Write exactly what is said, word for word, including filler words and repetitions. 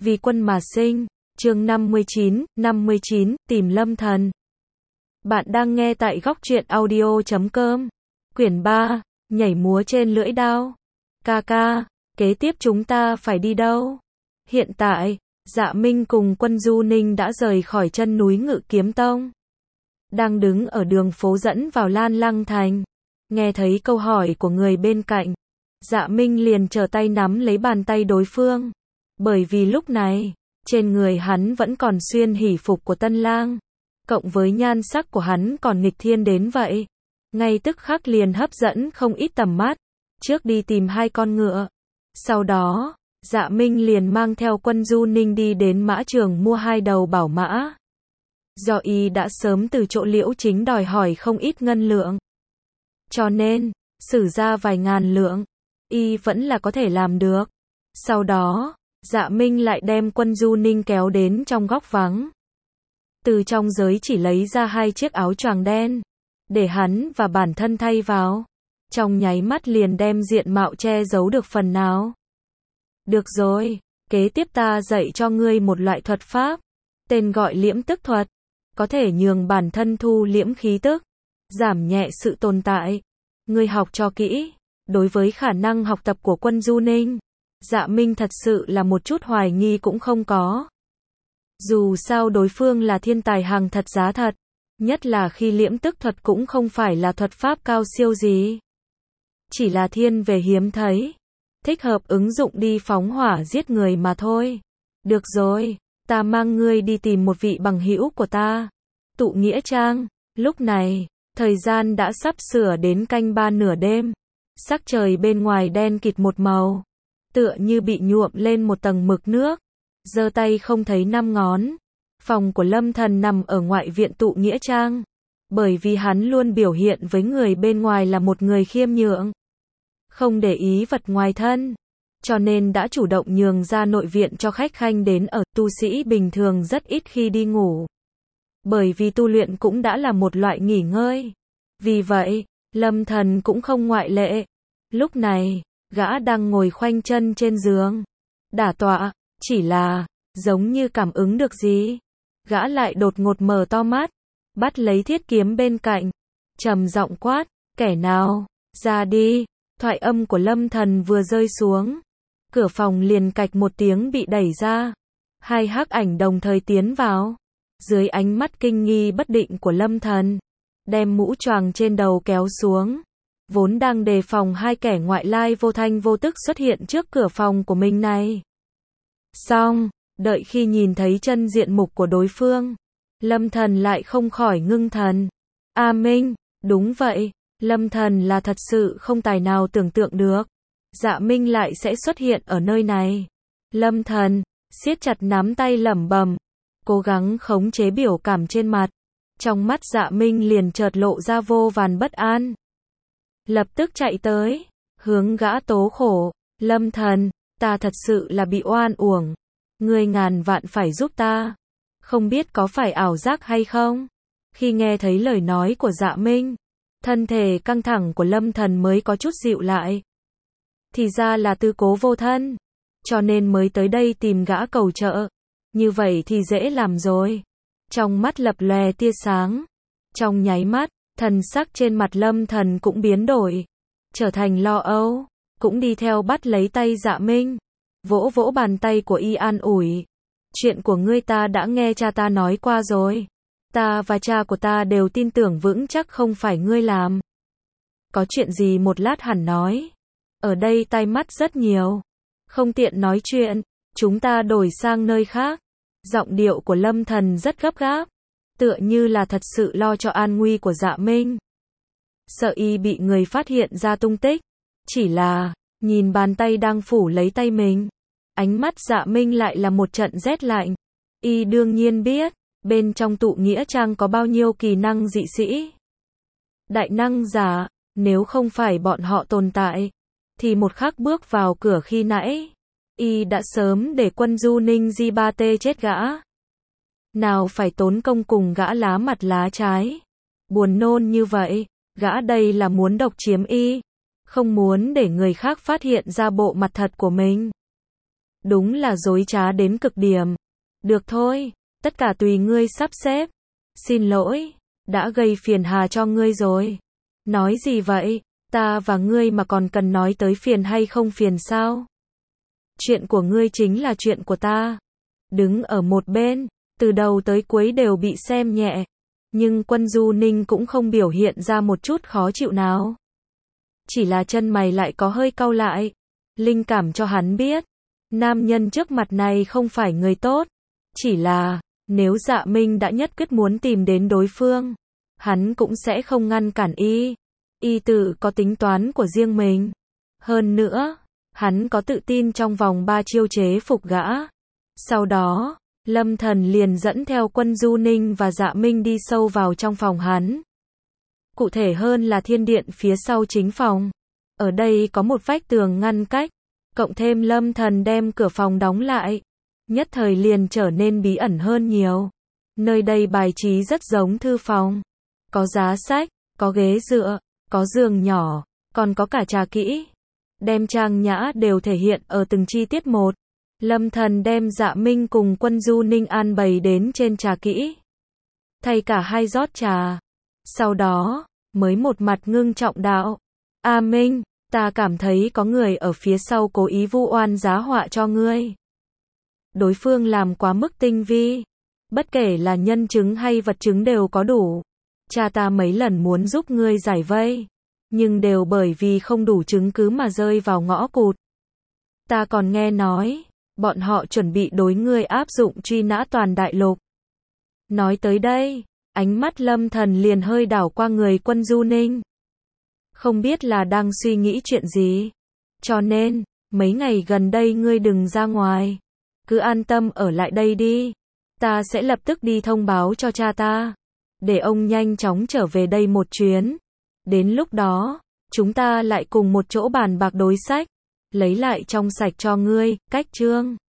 Vì quân mà sinh. Chương năm mươi chín, năm mươi chín, tìm Lâm Thần. Bạn đang nghe tại góc truyện audio chấm com. Quyển ba, nhảy múa trên lưỡi đao. Ca ca, kế tiếp chúng ta phải đi đâu? Hiện tại, Dạ Minh cùng quân Du Ninh đã rời khỏi chân núi Ngự Kiếm Tông. Đang đứng ở đường phố dẫn vào Lan Lăng Thành. Nghe thấy câu hỏi của người bên cạnh, Dạ Minh liền trở tay nắm lấy bàn tay đối phương. Bởi vì lúc này, trên người hắn vẫn còn xuyên hỷ phục của tân lang. Cộng với nhan sắc của hắn còn nghịch thiên đến vậy. Ngay tức khắc liền hấp dẫn không ít tầm mắt. Trước đi tìm hai con ngựa. Sau đó, Dạ Minh liền mang theo quân Du Ninh đi đến mã trường mua hai đầu bảo mã. Do y đã sớm từ chỗ Liễu Chính đòi hỏi không ít ngân lượng. Cho nên, sử ra vài ngàn lượng, y vẫn là có thể làm được. Sau đó, Dạ Minh lại đem quân Du Ninh kéo đến trong góc vắng. Từ trong giới chỉ lấy ra hai chiếc áo choàng đen, để hắn và bản thân thay vào. Trong nháy mắt liền đem diện mạo che giấu được phần nào. Được rồi, kế tiếp ta dạy cho ngươi một loại thuật pháp, tên gọi liễm tức thuật, có thể nhường bản thân thu liễm khí tức, giảm nhẹ sự tồn tại. Ngươi học cho kỹ. Đối với khả năng học tập của quân Du Ninh, Dạ Minh thật sự là một chút hoài nghi cũng không có. Dù sao đối phương là thiên tài hàng thật giá thật, nhất là khi liễm tức thuật cũng không phải là thuật pháp cao siêu gì. Chỉ là thiên về hiếm thấy, thích hợp ứng dụng đi phóng hỏa giết người mà thôi. Được rồi, ta mang ngươi đi tìm một vị bằng hữu của ta. Tụ Nghĩa Trang. Lúc này, thời gian đã sắp sửa đến canh ba nửa đêm. Sắc trời bên ngoài đen kịt một màu, tựa như bị nhuộm lên một tầng mực nước. Giơ tay không thấy năm ngón. Phòng của Lâm Thần nằm ở ngoại viện Tụ Nghĩa Trang. Bởi vì hắn luôn biểu hiện với người bên ngoài là một người khiêm nhượng, không để ý vật ngoài thân, cho nên đã chủ động nhường ra nội viện cho khách khanh đến ở. Tu sĩ bình thường rất ít khi đi ngủ, bởi vì tu luyện cũng đã là một loại nghỉ ngơi. Vì vậy, Lâm Thần cũng không ngoại lệ. Lúc này, gã đang ngồi khoanh chân trên giường, đả tọa, chỉ là, giống như cảm ứng được gì, gã lại đột ngột mở to mắt, bắt lấy thiết kiếm bên cạnh, trầm giọng quát, kẻ nào, ra đi. Thoại âm của Lâm Thần vừa rơi xuống, cửa phòng liền cạch một tiếng bị đẩy ra. Hai hắc ảnh đồng thời tiến vào. Dưới ánh mắt kinh nghi bất định của Lâm Thần, đem mũ choàng trên đầu kéo xuống. Vốn đang đề phòng hai kẻ ngoại lai vô thanh vô tức xuất hiện trước cửa phòng của mình này. Xong, đợi khi nhìn thấy chân diện mục của đối phương, Lâm Thần lại không khỏi ngưng thần. A Minh, đúng vậy, Lâm Thần là thật sự không tài nào tưởng tượng được. Dạ Minh lại sẽ xuất hiện ở nơi này. Lâm Thần, siết chặt nắm tay lẩm bẩm, cố gắng khống chế biểu cảm trên mặt. Trong mắt Dạ Minh liền chợt lộ ra vô vàn bất an. Lập tức chạy tới, hướng gã tố khổ, Lâm Thần, ta thật sự là bị oan uổng. Ngươi ngàn vạn phải giúp ta. Không biết có phải ảo giác hay không? Khi nghe thấy lời nói của Dạ Minh, thân thể căng thẳng của Lâm Thần mới có chút dịu lại. Thì ra là tư cố vô thân, cho nên mới tới đây tìm gã cầu trợ. Như vậy thì dễ làm rồi. Trong mắt lập lòe tia sáng. Trong nháy mắt, thần sắc trên mặt Lâm Thần cũng biến đổi, trở thành lo âu, cũng đi theo bắt lấy tay Dạ Minh, vỗ vỗ bàn tay của y an ủi. Chuyện của ngươi ta đã nghe cha ta nói qua rồi. Ta và cha của ta đều tin tưởng vững chắc không phải ngươi làm. Có chuyện gì một lát hẳn nói. Ở đây tai mắt rất nhiều, không tiện nói chuyện, chúng ta đổi sang nơi khác. Giọng điệu của Lâm Thần rất gấp gáp, tựa như là thật sự lo cho an nguy của Dạ Minh. Sợ y bị người phát hiện ra tung tích. Chỉ là, nhìn bàn tay đang phủ lấy tay mình, ánh mắt Dạ Minh lại là một trận rét lạnh. Y đương nhiên biết, bên trong Tụ Nghĩa Trang có bao nhiêu kỳ năng dị sĩ, đại năng giả. Nếu không phải bọn họ tồn tại, thì một khắc bước vào cửa khi nãy, y đã sớm để quân Du Ninh di ba tê chết gã. Nào phải tốn công cùng gã lá mặt lá trái. Buồn nôn như vậy, gã đây là muốn độc chiếm y, không muốn để người khác phát hiện ra bộ mặt thật của mình. Đúng là dối trá đến cực điểm. Được thôi, tất cả tùy ngươi sắp xếp. Xin lỗi, đã gây phiền hà cho ngươi rồi. Nói gì vậy, ta và ngươi mà còn cần nói tới phiền hay không phiền sao? Chuyện của ngươi chính là chuyện của ta. Đứng ở một bên, từ đầu tới cuối đều bị xem nhẹ. Nhưng Quân Du Ninh cũng không biểu hiện ra một chút khó chịu nào. Chỉ là chân mày lại có hơi cau lại. Linh cảm cho hắn biết, nam nhân trước mặt này không phải người tốt. Chỉ là, nếu Dạ Minh đã nhất quyết muốn tìm đến đối phương, hắn cũng sẽ không ngăn cản y. Y tự có tính toán của riêng mình. Hơn nữa, hắn có tự tin trong vòng ba chiêu chế phục gã. Sau đó, Lâm Thần liền dẫn theo Quân Du Ninh và Dạ Minh đi sâu vào trong phòng hắn. Cụ thể hơn là thiên điện phía sau chính phòng. Ở đây có một vách tường ngăn cách, cộng thêm Lâm Thần đem cửa phòng đóng lại. Nhất thời liền trở nên bí ẩn hơn nhiều. Nơi đây bài trí rất giống thư phòng. Có giá sách, có ghế dựa, có giường nhỏ, còn có cả trà kỹ. Đem trang nhã đều thể hiện ở từng chi tiết một. Lâm Thần đem Dạ Minh cùng Quân Du Ninh an bày đến trên trà kỹ. Thay cả hai rót trà. Sau đó, mới một mặt ngưng trọng đạo. A Minh, ta cảm thấy có người ở phía sau cố ý vu oan giá họa cho ngươi. Đối phương làm quá mức tinh vi. Bất kể là nhân chứng hay vật chứng đều có đủ. Cha ta mấy lần muốn giúp ngươi giải vây. Nhưng đều bởi vì không đủ chứng cứ mà rơi vào ngõ cụt. Ta còn nghe nói, bọn họ chuẩn bị đối ngươi áp dụng truy nã toàn đại lục. Nói tới đây, ánh mắt Lâm Thần liền hơi đảo qua người Quân Du Ninh. Không biết là đang suy nghĩ chuyện gì. Cho nên, mấy ngày gần đây ngươi đừng ra ngoài. Cứ an tâm ở lại đây đi. Ta sẽ lập tức đi thông báo cho cha ta. Để ông nhanh chóng trở về đây một chuyến. Đến lúc đó, chúng ta lại cùng một chỗ bàn bạc đối sách. Lấy lại trong sạch cho ngươi, cách chương.